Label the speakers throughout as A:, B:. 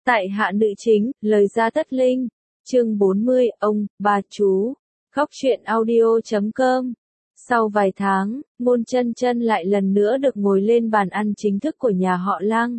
A: Tại hạ nữ chính, lời gia tất linh. Chương 40, ông, bà chú. Khóc chuyện audio.com. Sau vài tháng, Ngôn Chân Chân lại lần nữa được ngồi lên bàn ăn chính thức của nhà họ Lăng.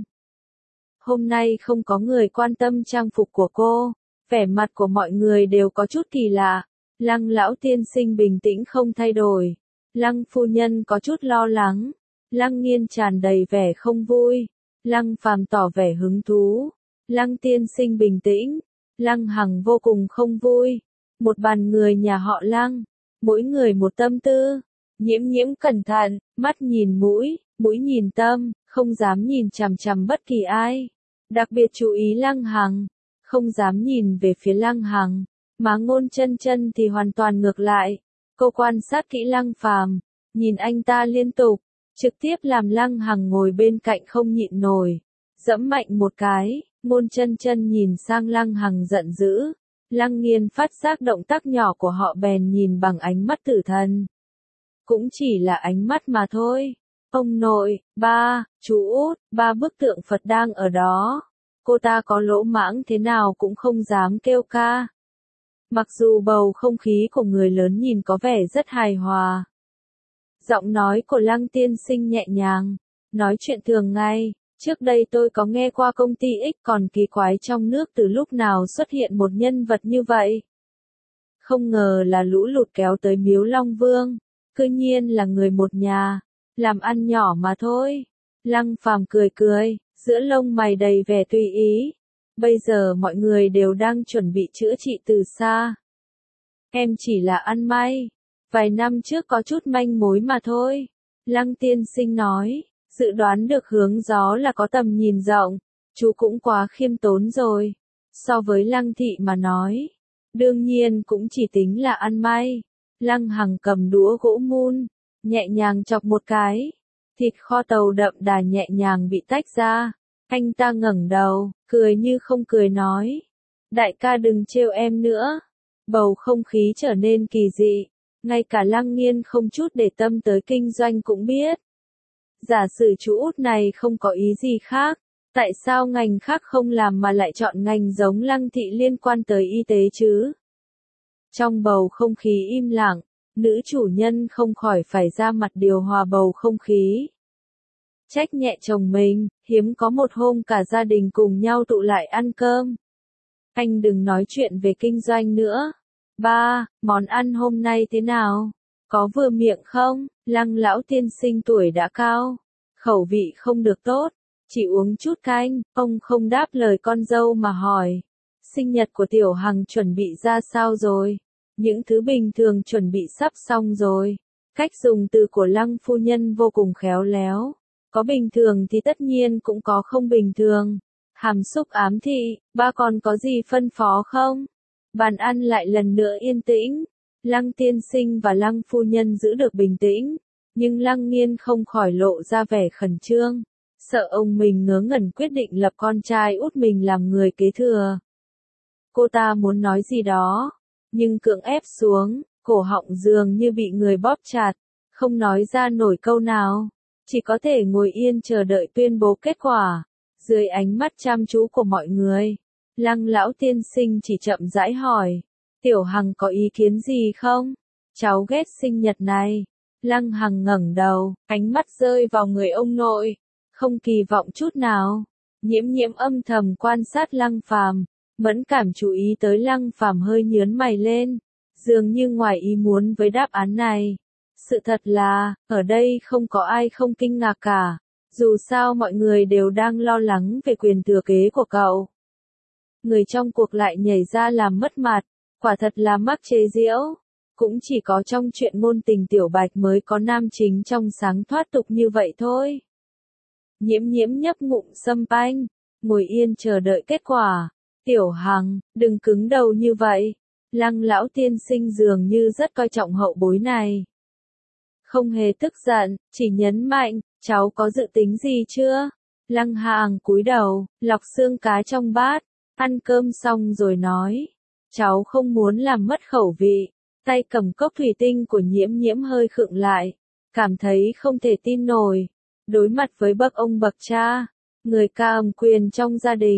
A: Hôm nay không có người quan tâm trang phục của cô, vẻ mặt của mọi người đều có chút kỳ lạ. Lăng lão tiên sinh bình tĩnh không thay đổi. Lăng phu nhân có chút lo lắng. Lăng Nghiên tràn đầy vẻ không vui. Lăng Phàm tỏ vẻ hứng thú. Lăng tiên sinh bình tĩnh. Lăng Hằng vô cùng không vui. Một bàn người nhà họ Lăng, mỗi người một tâm tư. Nhiễm Nhiễm cẩn thận, mắt nhìn mũi, mũi nhìn tâm, không dám nhìn chằm chằm bất kỳ ai. Đặc biệt chú ý Lăng Hằng, không dám nhìn về phía Lăng Hằng. Mà Ngôn Chân Chân thì hoàn toàn ngược lại. Cô quan sát kỹ Lăng Phàm, nhìn anh ta liên tục, trực tiếp làm Lăng Hằng ngồi bên cạnh không nhịn nổi. Dẫm mạnh một cái, Ngôn Chân Chân nhìn sang Lăng Hằng giận dữ. Lăng Nghiên phát giác động tác nhỏ của họ bèn nhìn bằng ánh mắt tử thần. Cũng chỉ là ánh mắt mà thôi. Ông nội, ba, chú út, ba bức tượng Phật đang ở đó. Cô ta có lỗ mãng thế nào cũng không dám kêu ca. Mặc dù bầu không khí của người lớn nhìn có vẻ rất hài hòa. Giọng nói của Lăng tiên sinh nhẹ nhàng, nói chuyện thường ngày. Trước đây tôi có nghe qua công ty X còn kỳ quái trong nước từ lúc nào xuất hiện một nhân vật như vậy. Không ngờ là lũ lụt kéo tới Miếu Long Vương, cư nhiên là người một nhà, làm ăn nhỏ mà thôi. Lăng Phàm cười cười, giữa lông mày đầy vẻ tùy ý. Bây giờ mọi người đều đang chuẩn bị chữa trị từ xa. Em chỉ là ăn may, vài năm trước có chút manh mối mà thôi. Lăng tiên sinh nói. Dự đoán được hướng gió là có tầm nhìn rộng, chú cũng quá khiêm tốn rồi. So với Lăng thị mà nói, đương nhiên cũng chỉ tính là ăn may. Lăng Hằng cầm đũa gỗ mun, nhẹ nhàng chọc một cái. Thịt kho tàu đậm đà nhẹ nhàng bị tách ra. Anh ta ngẩng đầu, cười như không cười nói. Đại ca đừng trêu em nữa. Bầu không khí trở nên kỳ dị. Ngay cả Lăng Nghiên không chút để tâm tới kinh doanh cũng biết. Giả sử chú út này không có ý gì khác, tại sao ngành khác không làm mà lại chọn ngành giống Lăng thị liên quan tới y tế chứ? Trong bầu không khí im lặng, nữ chủ nhân không khỏi phải ra mặt điều hòa bầu không khí. Trách nhẹ chồng mình, hiếm có một hôm cả gia đình cùng nhau tụ lại ăn cơm. Anh đừng nói chuyện về kinh doanh nữa. Ba, món ăn hôm nay thế nào? Có vừa miệng không? Lăng lão tiên sinh tuổi đã cao, khẩu vị không được tốt, chỉ uống chút canh. Ông không đáp lời con dâu mà hỏi. Sinh nhật của Tiểu Hằng chuẩn bị ra sao rồi? Những thứ bình thường chuẩn bị sắp xong rồi. Cách dùng từ của Lăng phu nhân vô cùng khéo léo. Có bình thường thì tất nhiên cũng có không bình thường. Hàm xúc ám thị, ba còn có gì phân phó không? Bàn ăn lại lần nữa yên tĩnh. Lăng tiên sinh và Lăng phu nhân giữ được bình tĩnh, nhưng Lăng Nghiên không khỏi lộ ra vẻ khẩn trương, sợ ông mình ngớ ngẩn quyết định lập con trai út mình làm người kế thừa. Cô ta muốn nói gì đó, nhưng cưỡng ép xuống, cổ họng dường như bị người bóp chặt, không nói ra nổi câu nào, chỉ có thể ngồi yên chờ đợi tuyên bố kết quả. Dưới ánh mắt chăm chú của mọi người, Lăng lão tiên sinh chỉ chậm rãi hỏi. Tiểu Hằng có ý kiến gì không? Cháu ghét sinh nhật này. Lăng Hằng ngẩng đầu, ánh mắt rơi vào người ông nội. Không kỳ vọng chút nào. Nhiễm Nhiễm âm thầm quan sát Lăng Phàm, mẫn cảm chú ý tới Lăng Phàm hơi nhướng mày lên. Dường như ngoài ý muốn với đáp án này. Sự thật là, ở đây không có ai không kinh ngạc cả. Dù sao mọi người đều đang lo lắng về quyền thừa kế của cậu. Người trong cuộc lại nhảy ra làm mất mặt. Quả thật là mắc chế giễu. Cũng chỉ có trong chuyện ngôn tình Tiểu Bạch mới có nam chính trong sáng thoát tục như vậy thôi. Nhiễm Nhiễm nhấp ngụm sâm panh, ngồi yên chờ đợi kết quả. Tiểu Hằng, đừng cứng đầu như vậy. Lăng lão tiên sinh dường như rất coi trọng hậu bối này. Không hề tức giận, chỉ nhấn mạnh, cháu có dự tính gì chưa? Lăng Hằng cúi đầu, lọc xương cá trong bát, ăn cơm xong rồi nói. Cháu không muốn làm mất khẩu vị. Tay cầm cốc thủy tinh của Nhiễm Nhiễm hơi khựng lại, cảm thấy không thể tin nổi. Đối mặt với bậc ông bậc cha, người cầm quyền trong gia đình,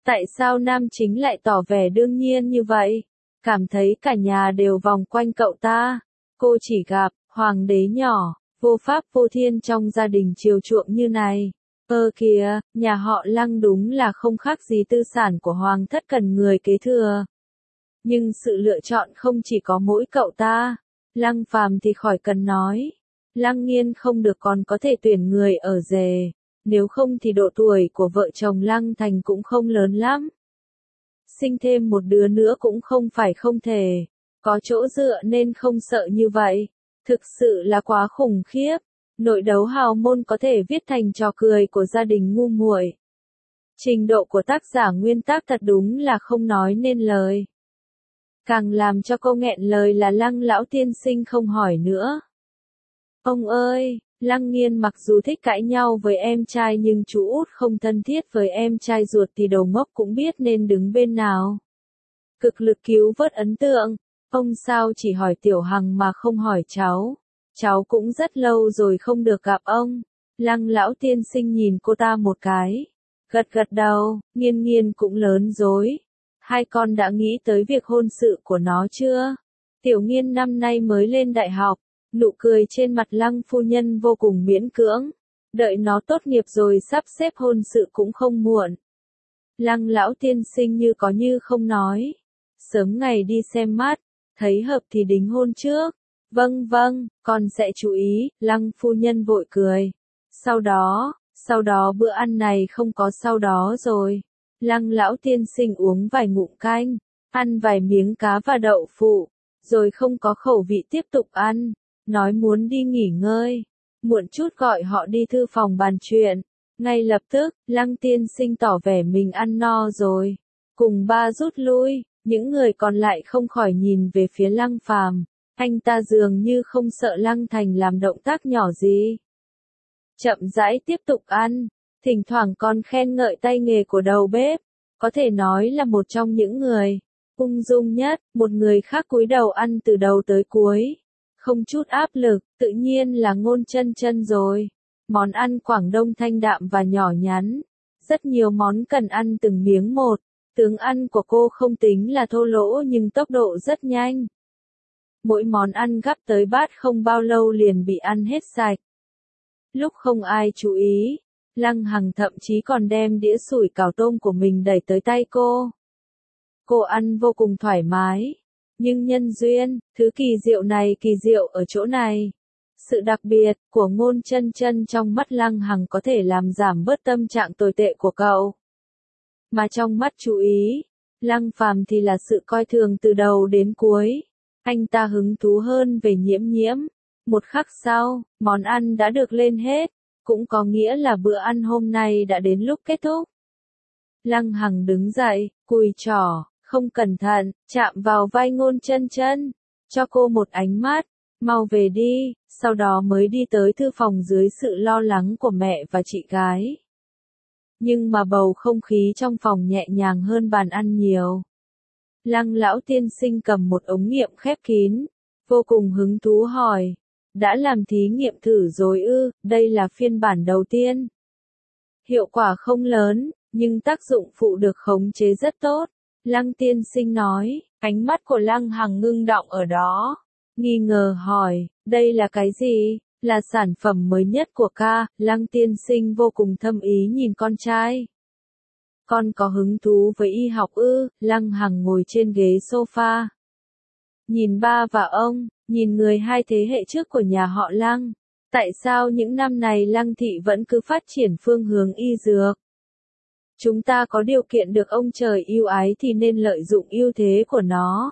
A: Tại sao nam chính lại tỏ vẻ đương nhiên như vậy? Cảm thấy cả nhà đều vòng quanh cậu ta. Cô chỉ gặp, hoàng đế nhỏ, vô pháp vô thiên trong gia đình chiều chuộng như này. Kìa, nhà họ Lăng đúng là không khác gì tư sản của hoàng thất cần người kế thừa. Nhưng sự lựa chọn không chỉ có mỗi cậu ta. Lăng Phàm thì khỏi cần nói. Lăng Nghiên không được còn có thể tuyển người ở rể. Nếu không thì độ tuổi của vợ chồng Lăng Thành cũng không lớn lắm. Sinh thêm một đứa nữa cũng không phải không thể. Có chỗ dựa nên không sợ như vậy. Thực sự là quá khủng khiếp. Nội đấu hào môn có thể viết thành trò cười của gia đình ngu muội. Trình độ của tác giả nguyên tác thật đúng là không nói nên lời. Càng làm cho cô nghẹn lời là Lăng lão tiên sinh không hỏi nữa. Ông ơi, Lăng Nghiên mặc dù thích cãi nhau với em trai nhưng chú út không thân thiết với em trai ruột thì đầu ngốc cũng biết nên đứng bên nào. Cực lực cứu vớt ấn tượng, ông sao chỉ hỏi Tiểu Hằng mà không hỏi cháu. Cháu cũng rất lâu rồi không được gặp ông. Lăng lão tiên sinh nhìn cô ta một cái. Gật gật đầu, Nghiên Nghiên cũng lớn rồi. Hai con đã nghĩ tới việc hôn sự của nó chưa? Tiểu Nghiên năm nay mới lên đại học. Nụ cười trên mặt Lăng phu nhân vô cùng miễn cưỡng. Đợi nó tốt nghiệp rồi sắp xếp hôn sự cũng không muộn. Lăng lão tiên sinh như có như không nói. Sớm ngày đi xem mắt, thấy hợp thì đính hôn trước. Vâng vâng, con sẽ chú ý, Lăng phu nhân vội cười. Sau đó bữa ăn này không có sau đó rồi. Lăng lão tiên sinh uống vài ngụm canh, ăn vài miếng cá và đậu phụ, rồi không có khẩu vị tiếp tục ăn, nói muốn đi nghỉ ngơi. Muộn chút gọi họ đi thư phòng bàn chuyện. Ngay lập tức, Lăng tiên sinh tỏ vẻ mình ăn no rồi. Cùng ba rút lui, những người còn lại không khỏi nhìn về phía Lăng Phàm. Anh ta dường như không sợ Lăng Thành làm động tác nhỏ gì. Chậm rãi tiếp tục ăn, thỉnh thoảng còn khen ngợi tay nghề của đầu bếp, có thể nói là một trong những người ung dung nhất, một người khác cúi đầu ăn từ đầu tới cuối, không chút áp lực, tự nhiên là Ngôn Chân Chân rồi. Món ăn Quảng Đông thanh đạm và nhỏ nhắn, rất nhiều món cần ăn từng miếng một, tướng ăn của cô không tính là thô lỗ nhưng tốc độ rất nhanh. Mỗi món ăn gắp tới bát không bao lâu liền bị ăn hết sạch. Lúc không ai chú ý, Lăng Hằng thậm chí còn đem đĩa sủi cảo tôm của mình đẩy tới tay cô. Cô ăn vô cùng thoải mái. Nhưng nhân duyên, thứ kỳ diệu này kỳ diệu ở chỗ này. Sự đặc biệt của Ngôn Chân Chân trong mắt Lăng Hằng có thể làm giảm bớt tâm trạng tồi tệ của cậu. Mà trong mắt chú ý, Lăng Phàm thì là sự coi thường từ đầu đến cuối. Anh ta hứng thú hơn về Nhiễm Nhiễm. Một khắc sau, món ăn đã được lên hết, cũng có nghĩa là bữa ăn hôm nay đã đến lúc kết thúc. Lăng Hằng đứng dậy, cùi chỏ, không cẩn thận, chạm vào vai Ngôn Chân Chân, cho cô một ánh mắt, mau về đi, sau đó mới đi tới thư phòng dưới sự lo lắng của mẹ và chị gái. Nhưng mà bầu không khí trong phòng nhẹ nhàng hơn bàn ăn nhiều. Lăng lão tiên sinh cầm một ống nghiệm khép kín, vô cùng hứng thú hỏi. Đã làm thí nghiệm thử rồi ư, đây là phiên bản đầu tiên. Hiệu quả không lớn, nhưng tác dụng phụ được khống chế rất tốt. Lăng tiên sinh nói, ánh mắt của Lăng Hằng ngưng đọng ở đó. Nghi ngờ hỏi, đây là cái gì? Là sản phẩm mới nhất của ca. Lăng tiên sinh vô cùng thâm ý nhìn con trai. Con có hứng thú với y học ư? Lăng Hằng ngồi trên ghế sofa. Nhìn ba và ông, nhìn người hai thế hệ trước của nhà họ Lăng. Tại sao những năm này Lăng thị vẫn cứ phát triển phương hướng y dược? Chúng ta có điều kiện được ông trời yêu ái thì nên lợi dụng ưu thế của nó.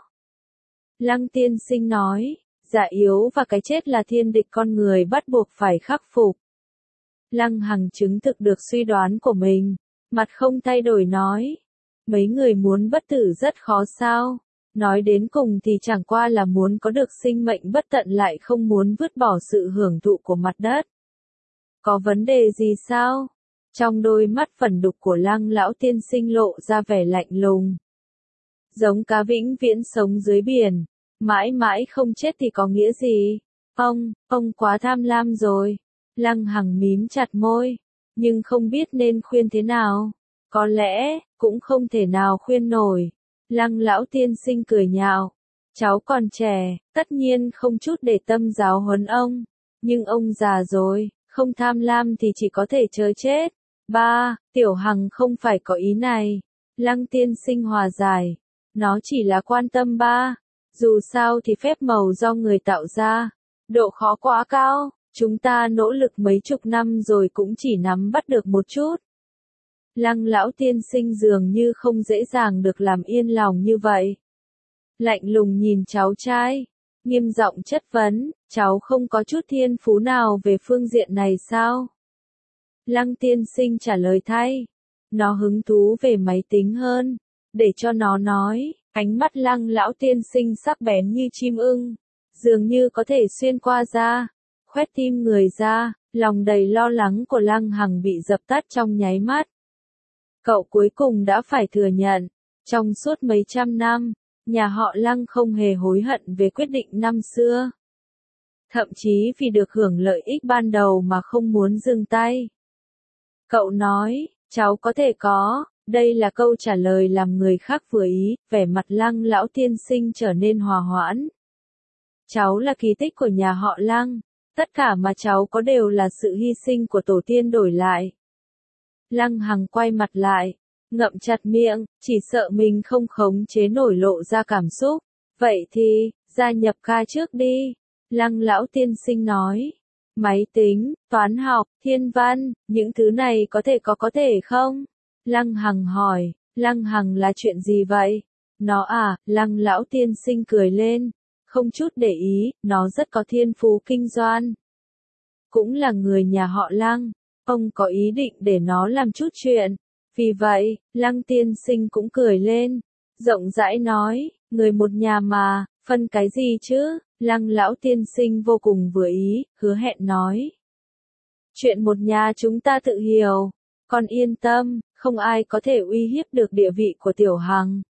A: Lăng tiên sinh nói, già yếu và cái chết là thiên địch con người bắt buộc phải khắc phục. Lăng Hằng chứng thực được suy đoán của mình, mặt không thay đổi nói. Mấy người muốn bất tử rất khó sao? Nói đến cùng thì chẳng qua là muốn có được sinh mệnh bất tận lại không muốn vứt bỏ sự hưởng thụ của mặt đất. Có vấn đề gì sao? Trong đôi mắt phần đục của Lăng lão tiên sinh lộ ra vẻ lạnh lùng. Giống cá vĩnh viễn sống dưới biển, mãi mãi không chết thì có nghĩa gì? Ông quá tham lam rồi. Lăng Hằng mím chặt môi, nhưng không biết nên khuyên thế nào. Có lẽ, cũng không thể nào khuyên nổi. Lăng lão tiên sinh cười nhạo. Cháu còn trẻ, tất nhiên không chút để tâm giáo huấn ông. Nhưng ông già rồi, không tham lam thì chỉ có thể chờ chết. Ba, Tiểu Hằng không phải có ý này. Lăng tiên sinh hòa giải. Nó chỉ là quan tâm ba. Dù sao thì phép màu do người tạo ra. Độ khó quá cao, chúng ta nỗ lực mấy chục năm rồi cũng chỉ nắm bắt được một chút. Lăng lão tiên sinh dường như không dễ dàng được làm yên lòng như vậy. Lạnh lùng nhìn cháu trai, nghiêm giọng chất vấn, cháu không có chút thiên phú nào về phương diện này sao? Lăng tiên sinh trả lời thay, nó hứng thú về máy tính hơn, để cho nó nói, ánh mắt lăng lão tiên sinh sắc bén như chim ưng, dường như có thể xuyên qua da, khoét tim người ra, lòng đầy lo lắng của Lăng Hằng bị dập tắt trong nháy mắt. Cậu cuối cùng đã phải thừa nhận, trong suốt mấy trăm năm, nhà họ Lăng không hề hối hận về quyết định năm xưa. Thậm chí vì được hưởng lợi ích ban đầu mà không muốn dừng tay. Cậu nói, cháu có thể có, đây là câu trả lời làm người khác vừa ý, vẻ mặt Lăng lão tiên sinh trở nên hòa hoãn. Cháu là kỳ tích của nhà họ Lăng, tất cả mà cháu có đều là sự hy sinh của tổ tiên đổi lại. Lăng Hằng quay mặt lại, ngậm chặt miệng, chỉ sợ mình không khống chế nổi lộ ra cảm xúc. Vậy thì, gia nhập ca trước đi. Lăng lão tiên sinh nói. Máy tính, toán học, thiên văn, những thứ này có thể không? Lăng Hằng hỏi, Lăng Hằng là chuyện gì vậy? Nó à, Lăng lão tiên sinh cười lên, không chút để ý, nó rất có thiên phú kinh doanh. Cũng là người nhà họ Lăng, ông có ý định để nó làm chút chuyện. Vì vậy, Lăng tiên sinh cũng cười lên, rộng rãi nói, người một nhà mà, phân cái gì chứ? Lăng lão tiên sinh vô cùng vừa ý, hứa hẹn nói. Chuyện một nhà chúng ta tự hiểu, con yên tâm, không ai có thể uy hiếp được địa vị của Tiểu Hằng.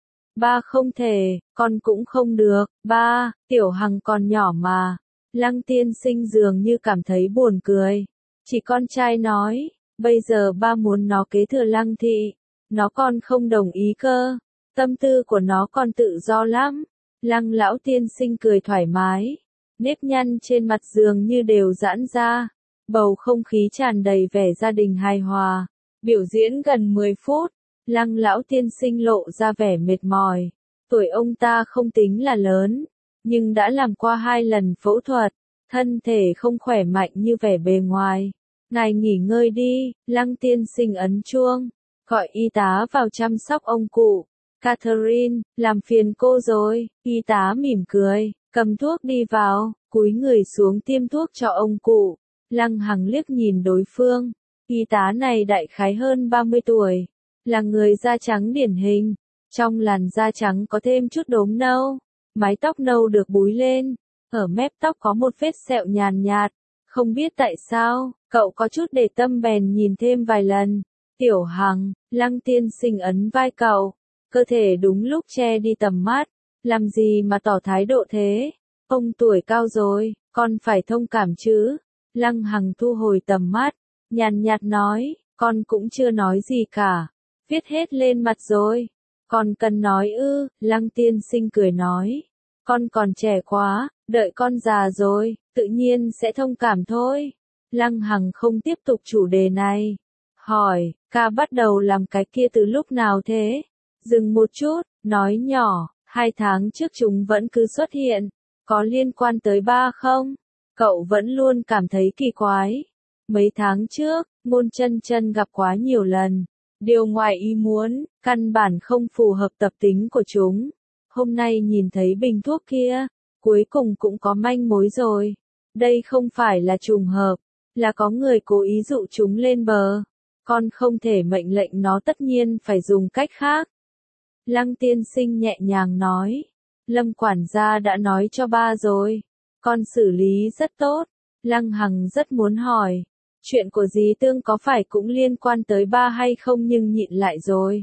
A: Ba không thể, con cũng không được, ba, Tiểu Hằng còn nhỏ mà. Lăng tiên sinh dường như cảm thấy buồn cười. Chỉ con trai nói, bây giờ ba muốn nó kế thừa Lăng thị, nó còn không đồng ý cơ. Tâm tư của nó còn tự do lắm. Lăng lão tiên sinh cười thoải mái, nếp nhăn trên mặt dường như đều giãn ra, bầu không khí tràn đầy vẻ gia đình hài hòa. Biểu diễn gần 10 phút, Lăng lão tiên sinh lộ ra vẻ mệt mỏi. Tuổi ông ta không tính là lớn, nhưng đã làm qua 2 lần phẫu thuật, thân thể không khỏe mạnh như vẻ bề ngoài. Ngài nghỉ ngơi đi, Lăng tiên sinh ấn chuông, gọi y tá vào chăm sóc ông cụ. Catherine, làm phiền cô rồi, y tá mỉm cười, cầm thuốc đi vào, cúi người xuống tiêm thuốc cho ông cụ. Lăng Hằng liếc nhìn đối phương, y tá này đại khái hơn 30 tuổi, là người da trắng điển hình, trong làn da trắng có thêm chút đốm nâu, mái tóc nâu được búi lên, ở mép tóc có một vết sẹo nhàn nhạt, không biết tại sao, cậu có chút để tâm bèn nhìn thêm vài lần. Tiểu Hằng, Lăng tiên sinh ấn vai cậu. Cơ thể đúng lúc che đi tầm mắt, làm gì mà tỏ thái độ thế? Ông tuổi cao rồi, con phải thông cảm chứ? Lăng Hằng thu hồi tầm mắt, nhàn nhạt nói, con cũng chưa nói gì cả, viết hết lên mặt rồi. Con cần nói ư? Lăng tiên sinh cười nói, con còn trẻ quá, đợi con già rồi, tự nhiên sẽ thông cảm thôi. Lăng Hằng không tiếp tục chủ đề này, hỏi, ca bắt đầu làm cái kia từ lúc nào thế? Dừng một chút, nói nhỏ, 2 tháng trước chúng vẫn cứ xuất hiện, có liên quan tới ba không? Cậu vẫn luôn cảm thấy kỳ quái. Mấy tháng trước, Ngôn Chân Chân gặp quá nhiều lần, điều ngoài ý muốn, căn bản không phù hợp tập tính của chúng. Hôm nay nhìn thấy bình thuốc kia, cuối cùng cũng có manh mối rồi. Đây không phải là trùng hợp, là có người cố ý dụ chúng lên bờ. Con không thể mệnh lệnh nó, tất nhiên phải dùng cách khác. Lăng tiên sinh nhẹ nhàng nói, Lâm quản gia đã nói cho ba rồi, con xử lý rất tốt. Lăng Hằng rất muốn hỏi, chuyện của dì Tương có phải cũng liên quan tới ba hay không, nhưng nhịn lại rồi.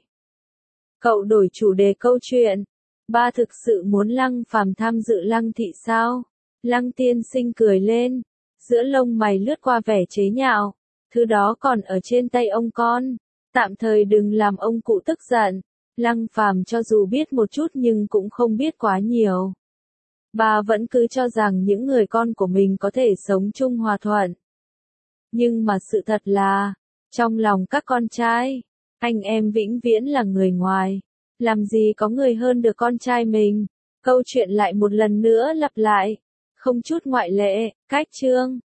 A: Cậu đổi chủ đề câu chuyện, ba thực sự muốn Lăng Phàm tham dự Lăng thị sao? Lăng tiên sinh cười lên, giữa lông mày lướt qua vẻ chế nhạo, thứ đó còn ở trên tay ông con, Tạm thời đừng làm ông cụ tức giận. Lăng Phàm cho dù biết một chút nhưng cũng không biết quá nhiều. Bà vẫn cứ cho rằng những người con của mình có thể sống chung hòa thuận. Nhưng mà sự thật là, trong lòng các con trai, anh em vĩnh viễn là người ngoài. Làm gì có người hơn được con trai mình. Câu chuyện lại một lần nữa lặp lại. Không chút ngoại lệ, cách chương.